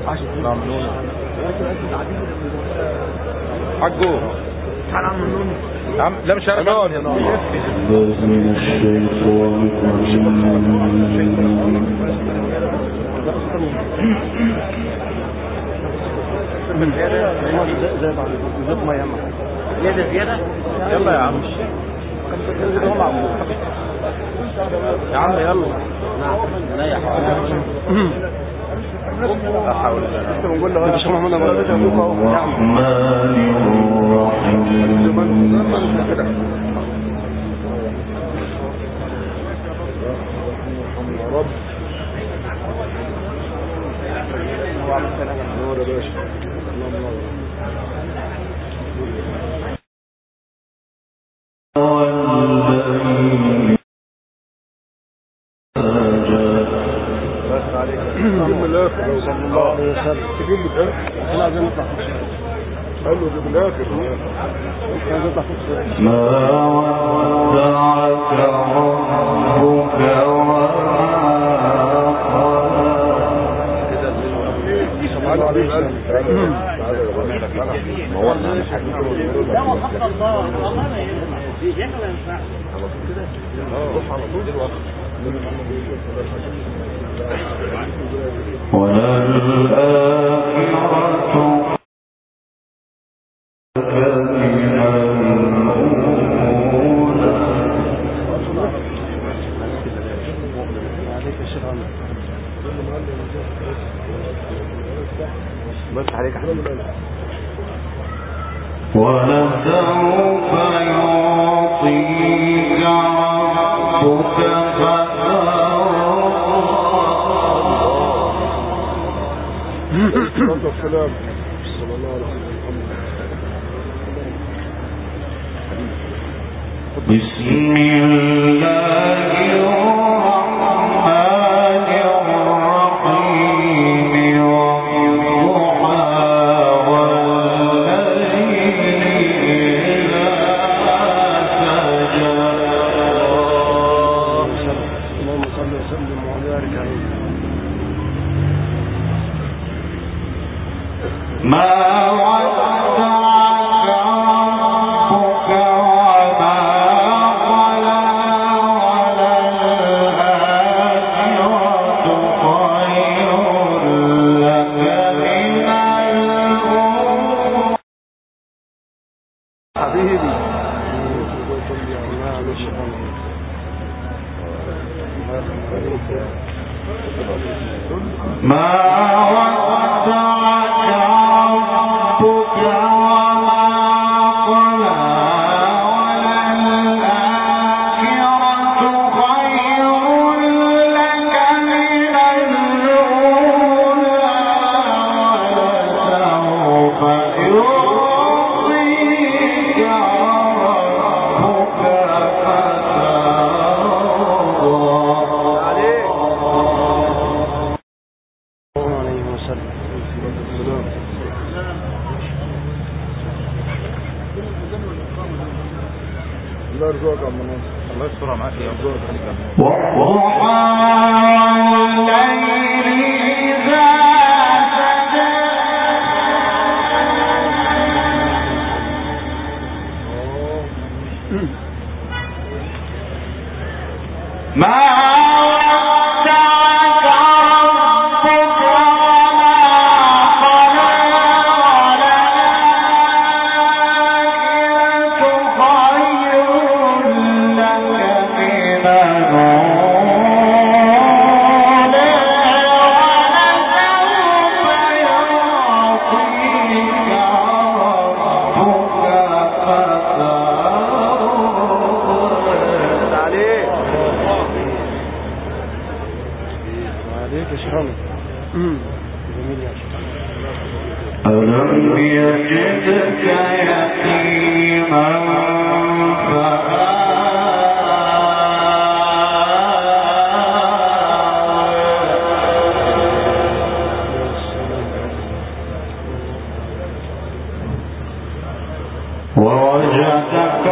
حقه لا مش عارف من الشيطان زيادة يلا يا عم يا عم يلا لا يا حول لا حول لسه بنقول له مش محمد الرحمن ما ودعك ربك ولسوف يعطيك ربك فترضى. بسم الله الرحمن الرحيم والضحى والليل إذا سجى. اللهم صل وسلم وبارك عليه. ما الله يستر معاك يا ألم يجدك يتيما ووجدك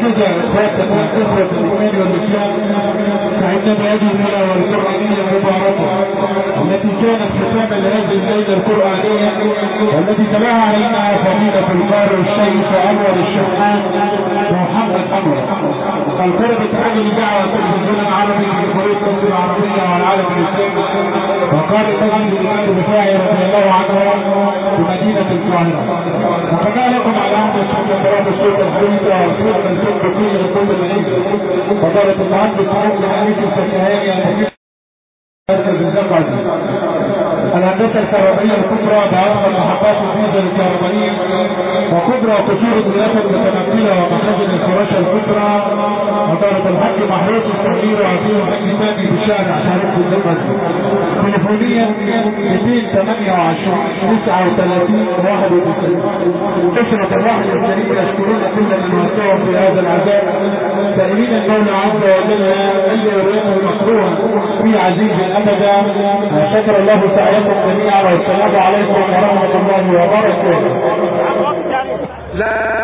وهكذا اخواتنا اخوة الايمان والاسلام فان هذه التلاوة القرآنية المباركة التي كانت ختاما لهذه الليلة القرآنية والتي تلاها علينا فضيلة القارئ الشيخ انور الشحات محمد انور القربة هذه دعوة التلفزيون العربي في خريطة مصر العربية والعالم الاسلامي وقارئ مسجد الامام الرفاعي رضي الله عنه بمدينة القاهرة. وقناه لكم على عهد الشيخ الصوت الحديثة وصوت الفكر فيه لكل العيد وقالت المهندس ممكن أميك الفكهاني الهندسة الكهربائية الكبرى بأرض محطات الفيزا الكهربائية وكبرى قصور الولايات المتنقلة ومخازن الفراشة الكبرى وطارة الحج محروس الصغيرة وفيه الحج ثاني بشارع شارع الزمن تليفونيا 228 39 91. أسرة الواحد الكريم يشكرون كل من وسعوا في هذا العذاب سائلين المولى عز وجل أن يريهم مكروها في عزيز أبدا. شكر الله سعيكم جميعا والسلام عليكم ورحمة الله وبركاته.